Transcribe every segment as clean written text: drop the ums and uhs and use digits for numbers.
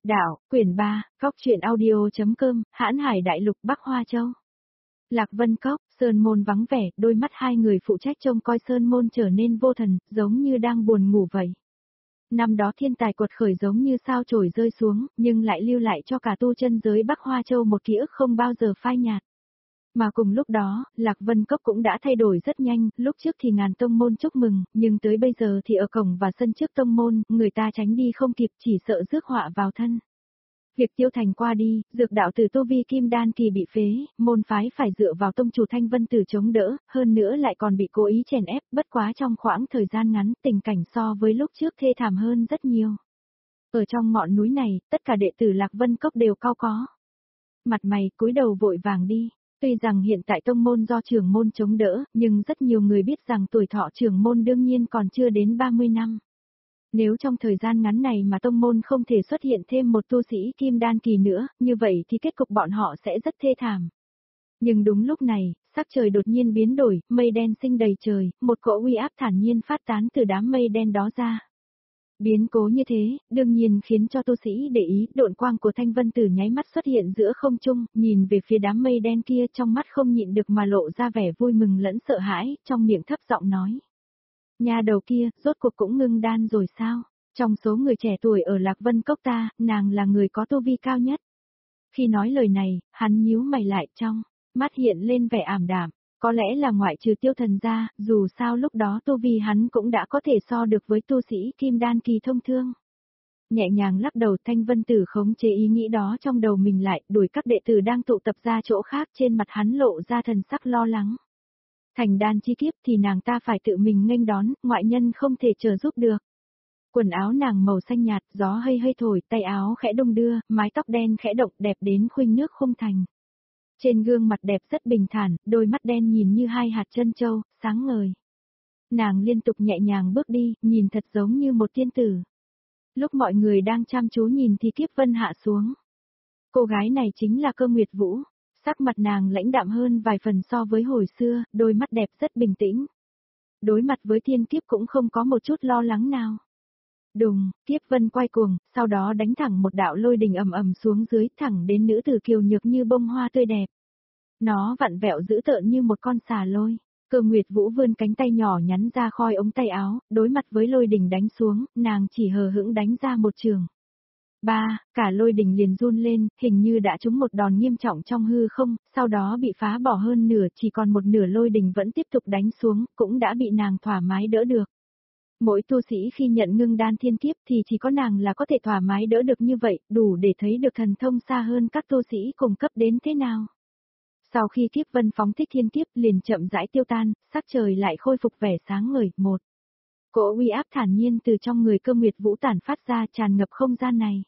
Đạo, quyển 3, Cóc truyện audio.com, Hãn Hải Đại Lục Bắc Hoa Châu. Lạc Vân Cốc, Sơn Môn vắng vẻ, đôi mắt hai người phụ trách trông coi Sơn Môn trở nên vô thần, giống như đang buồn ngủ vậy. Năm đó thiên tài quật khởi giống như sao chổi rơi xuống, nhưng lại lưu lại cho cả tu chân giới Bắc Hoa Châu một ký ức không bao giờ phai nhạt. Mà cùng lúc đó, Lạc Vân Cốc cũng đã thay đổi rất nhanh, lúc trước thì ngàn tông môn chúc mừng, nhưng tới bây giờ thì ở cổng và sân trước tông môn, người ta tránh đi không kịp chỉ sợ rước họa vào thân. Việc Tiêu Thành qua đi, dược đạo tử tu vi kim đan kỳ bị phế, môn phái phải dựa vào tông chủ Thanh Vân Tử chống đỡ, hơn nữa lại còn bị cố ý chèn ép, bất quá trong khoảng thời gian ngắn, tình cảnh so với lúc trước thê thảm hơn rất nhiều. Ở trong ngọn núi này, tất cả đệ tử Lạc Vân Cốc đều cau có mặt mày cúi đầu vội vàng đi. Tuy rằng hiện tại tông môn do trưởng môn chống đỡ, nhưng rất nhiều người biết rằng tuổi thọ trưởng môn đương nhiên còn chưa đến 30 năm. Nếu trong thời gian ngắn này mà tông môn không thể xuất hiện thêm một tu sĩ kim đan kỳ nữa, như vậy thì kết cục bọn họ sẽ rất thê thảm. Nhưng đúng lúc này, sắc trời đột nhiên biến đổi, mây đen sinh đầy trời, một cỗ uy áp thản nhiên phát tán từ đám mây đen đó ra. Biến cố như thế, đương nhiên khiến cho tu sĩ để ý, độn quang của Thanh Vân Tử nháy mắt xuất hiện giữa không trung, nhìn về phía đám mây đen kia trong mắt không nhịn được mà lộ ra vẻ vui mừng lẫn sợ hãi, trong miệng thấp giọng nói. Nhà đầu kia, rốt cuộc cũng ngưng đan rồi sao? Trong số người trẻ tuổi ở Lạc Vân Cốc ta, nàng là người có tu vi cao nhất. Khi nói lời này, hắn nhíu mày lại trong mắt hiện lên vẻ ảm đạm. Có lẽ là ngoại trừ Tiêu Thần ra, dù sao lúc đó tu vi hắn cũng đã có thể so được với tu sĩ kim đan kỳ thông thương. Nhẹ nhàng lắc đầu Thanh Vân Tử khống chế ý nghĩ đó trong đầu mình lại, đuổi các đệ tử đang tụ tập ra chỗ khác trên mặt hắn lộ ra thần sắc lo lắng. Thành đan chi kiếp thì nàng ta phải tự mình nghênh đón, ngoại nhân không thể trợ giúp được. Quần áo nàng màu xanh nhạt, gió hơi hơi thổi, tay áo khẽ đung đưa, mái tóc đen khẽ động đẹp đến khuynh nước khung thành. Trên gương mặt đẹp rất bình thản, đôi mắt đen nhìn như hai hạt trân châu, sáng ngời. Nàng liên tục nhẹ nhàng bước đi, nhìn thật giống như một tiên tử. Lúc mọi người đang chăm chú nhìn thì kiếp vân hạ xuống. Cô gái này chính là Cơ Nguyệt Vũ. Sắc mặt nàng lãnh đạm hơn vài phần so với hồi xưa, đôi mắt đẹp rất bình tĩnh. Đối mặt với thiên kiếp cũng không có một chút lo lắng nào. Đùng, kiếp vân quay cuồng, sau đó đánh thẳng một đạo lôi đình ầm ầm xuống dưới, thẳng đến nữ tử kiều nhược như bông hoa tươi đẹp. Nó vặn vẹo dữ tợn như một con xà lôi. Cơ Nguyệt Vũ vươn cánh tay nhỏ nhắn ra khoi ống tay áo, đối mặt với lôi đình đánh xuống, nàng chỉ hờ hững đánh ra một trường. Cả lôi đình liền run lên, hình như đã trúng một đòn nghiêm trọng trong hư không, sau đó bị phá bỏ hơn nửa, chỉ còn một nửa lôi đình vẫn tiếp tục đánh xuống, cũng đã bị nàng thoải mái đỡ được. Mỗi tu sĩ khi nhận ngưng đan thiên kiếp thì chỉ có nàng là có thể thoải mái đỡ được như vậy, đủ để thấy được thần thông xa hơn các tu sĩ cùng cấp đến thế nào. Sau khi kiếp vân phóng thích thiên kiếp liền chậm rãi tiêu tan, sắc trời lại khôi phục vẻ sáng ngời. Một cỗ uy áp thản nhiên từ trong người Cơ Nguyệt Vũ tản phát ra tràn ngập không gian này.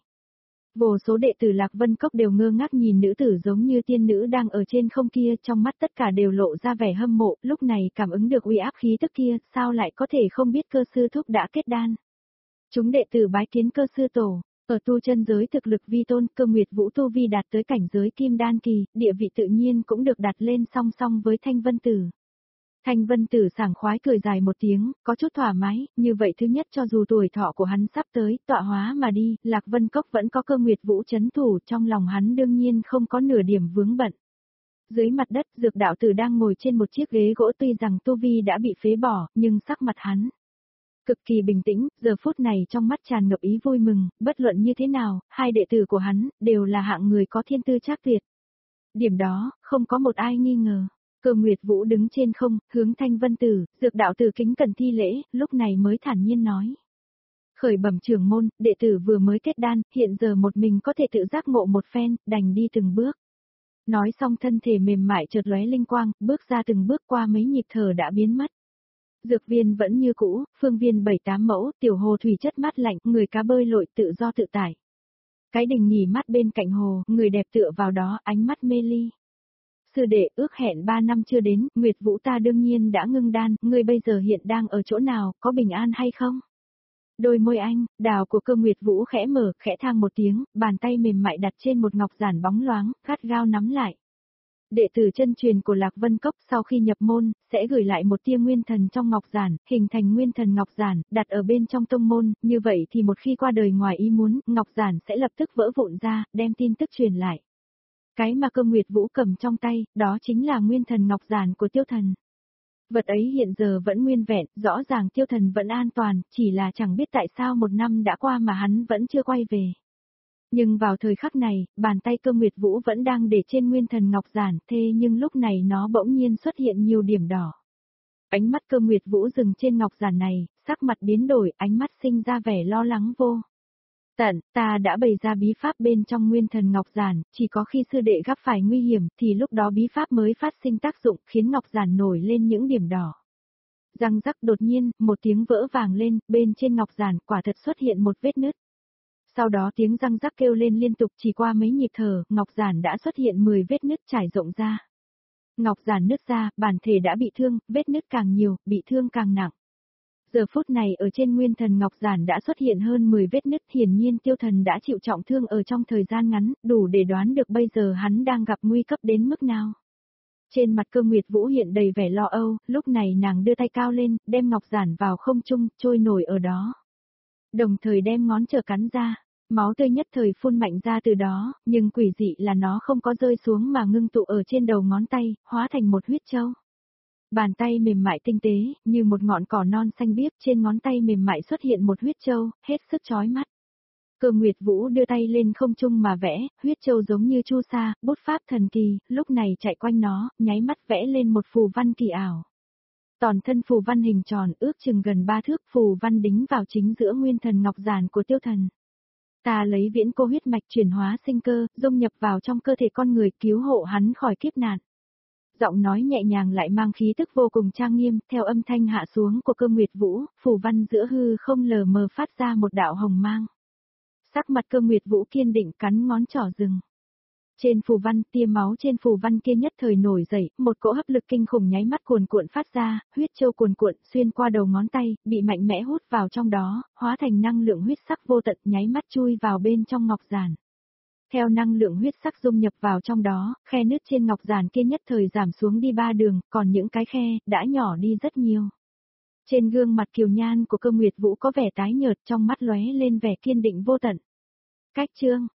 Vô số đệ tử Lạc Vân Cốc đều ngơ ngác nhìn nữ tử giống như tiên nữ đang ở trên không kia, trong mắt tất cả đều lộ ra vẻ hâm mộ, lúc này cảm ứng được uy áp khí tức kia, sao lại có thể không biết Cơ sư thúc đã kết đan. Chúng đệ tử bái kiến Cơ sư tổ, ở tu chân giới thực lực vi tôn, Cơ Nguyệt Vũ tu vi đạt tới cảnh giới kim đan kỳ, địa vị tự nhiên cũng được đặt lên song song với Thanh Vân Tử. Thanh Vân Tử sảng khoái cười dài một tiếng, có chút thoải mái, như vậy thứ nhất cho dù tuổi thọ của hắn sắp tới, tọa hóa mà đi, Lạc Vân Cốc vẫn có Cơ Nguyệt Vũ trấn thủ, trong lòng hắn đương nhiên không có nửa điểm vướng bận. Dưới mặt đất, dược đạo tử đang ngồi trên một chiếc ghế gỗ, tuy rằng tu vi đã bị phế bỏ, nhưng sắc mặt hắn cực kỳ bình tĩnh, giờ phút này trong mắt tràn ngập ý vui mừng, bất luận như thế nào, hai đệ tử của hắn, đều là hạng người có thiên tư trác tuyệt. Điểm đó, không có một ai nghi ngờ. Cơ Nguyệt Vũ đứng trên không, hướng Thanh Vân Tử, dược đạo tử kính cẩn thi lễ, lúc này mới thản nhiên nói. Khởi bẩm trưởng môn, đệ tử vừa mới kết đan, hiện giờ một mình có thể tự giác ngộ một phen, đành đi từng bước. Nói xong thân thể mềm mại chợt lóe linh quang, bước ra từng bước qua mấy nhịp thở đã biến mất. Dược viên vẫn như cũ, phương viên 7-8 mẫu, tiểu hồ thủy chất mát lạnh, người cá bơi lội tự do tự tại. Cái đình nghỉ mát bên cạnh hồ, người đẹp tựa vào đó, ánh mắt mê ly. Sư đệ ước hẹn 3 năm chưa đến, Nguyệt Vũ ta đương nhiên đã ngưng đan, ngươi bây giờ hiện đang ở chỗ nào, có bình an hay không? Đôi môi anh, đào của Cơ Nguyệt Vũ khẽ mở, khẽ thang một tiếng, bàn tay mềm mại đặt trên một ngọc giản bóng loáng, gắt gao nắm lại. Đệ tử chân truyền của Lạc Vân Cốc sau khi nhập môn, sẽ gửi lại một tia nguyên thần trong ngọc giản, hình thành nguyên thần ngọc giản, đặt ở bên trong tông môn, như vậy thì một khi qua đời ngoài ý muốn, ngọc giản sẽ lập tức vỡ vụn ra, đem tin tức truyền lại. Cái mà Cơ Nguyệt Vũ cầm trong tay, đó chính là nguyên thần ngọc giản của Tiêu Thần. Vật ấy hiện giờ vẫn nguyên vẹn, rõ ràng Tiêu Thần vẫn an toàn, chỉ là chẳng biết tại sao một năm đã qua mà hắn vẫn chưa quay về. Nhưng vào thời khắc này, bàn tay Cơ Nguyệt Vũ vẫn đang để trên nguyên thần ngọc giản, thế nhưng lúc này nó bỗng nhiên xuất hiện nhiều điểm đỏ. Ánh mắt Cơ Nguyệt Vũ dừng trên ngọc giản này, sắc mặt biến đổi, ánh mắt sinh ra vẻ lo lắng vô tận, ta đã bày ra bí pháp bên trong nguyên thần ngọc giản, chỉ có khi sư đệ gặp phải nguy hiểm thì lúc đó bí pháp mới phát sinh tác dụng, khiến ngọc giản nổi lên những điểm đỏ. Răng rắc, đột nhiên, một tiếng vỡ vàng lên, bên trên ngọc giản quả thật xuất hiện một vết nứt. Sau đó tiếng răng rắc kêu lên liên tục, chỉ qua mấy nhịp thở, ngọc giản đã xuất hiện 10 vết nứt trải rộng ra. Ngọc giản nứt ra, bản thể đã bị thương, vết nứt càng nhiều, bị thương càng nặng. Giờ phút này ở trên nguyên thần ngọc giản đã xuất hiện hơn 10 vết nứt, hiển nhiên Tiêu Thần đã chịu trọng thương ở trong thời gian ngắn, đủ để đoán được bây giờ hắn đang gặp nguy cấp đến mức nào. Trên mặt Cơ Nguyệt Vũ hiện đầy vẻ lo âu, lúc này nàng đưa tay cao lên, đem ngọc giản vào không trung, trôi nổi ở đó. Đồng thời đem ngón trỏ cắn ra, máu tươi nhất thời phun mạnh ra từ đó, nhưng quỷ dị là nó không có rơi xuống mà ngưng tụ ở trên đầu ngón tay, hóa thành một huyết châu. Bàn tay mềm mại tinh tế, như một ngọn cỏ non xanh biếc, trên ngón tay mềm mại xuất hiện một huyết châu, hết sức chói mắt. Cơ Nguyệt Vũ đưa tay lên không trung mà vẽ, huyết châu giống như chu sa, bút pháp thần kỳ, lúc này chạy quanh nó, nháy mắt vẽ lên một phù văn kỳ ảo. Toàn thân phù văn hình tròn, ước chừng gần 3 thước, phù văn đính vào chính giữa nguyên thần ngọc giản của Tiêu Thần. Ta lấy viễn cô huyết mạch chuyển hóa sinh cơ, dung nhập vào trong cơ thể con người, cứu hộ hắn khỏi kiếp nạn. Giọng nói nhẹ nhàng lại mang khí tức vô cùng trang nghiêm, theo âm thanh hạ xuống của Cơ Nguyệt Vũ, phù văn giữa hư không lờ mờ phát ra một đạo hồng mang. Sắc mặt Cơ Nguyệt Vũ kiên định, cắn ngón trỏ dừng. Trên phù văn, tia máu trên phù văn kia nhất thời nổi dậy, một cỗ hấp lực kinh khủng nháy mắt cuồn cuộn phát ra, huyết châu cuồn cuộn xuyên qua đầu ngón tay, bị mạnh mẽ hút vào trong đó, hóa thành năng lượng huyết sắc vô tận, nháy mắt chui vào bên trong ngọc giản. Theo năng lượng huyết sắc dung nhập vào trong đó, khe nứt trên ngọc giản kia nhất thời giảm xuống đi 3 đường, còn những cái khe đã nhỏ đi rất nhiều. Trên gương mặt kiều nhan của Cơ Nguyệt Vũ có vẻ tái nhợt, trong mắt lóe lên vẻ kiên định vô tận. Cách chương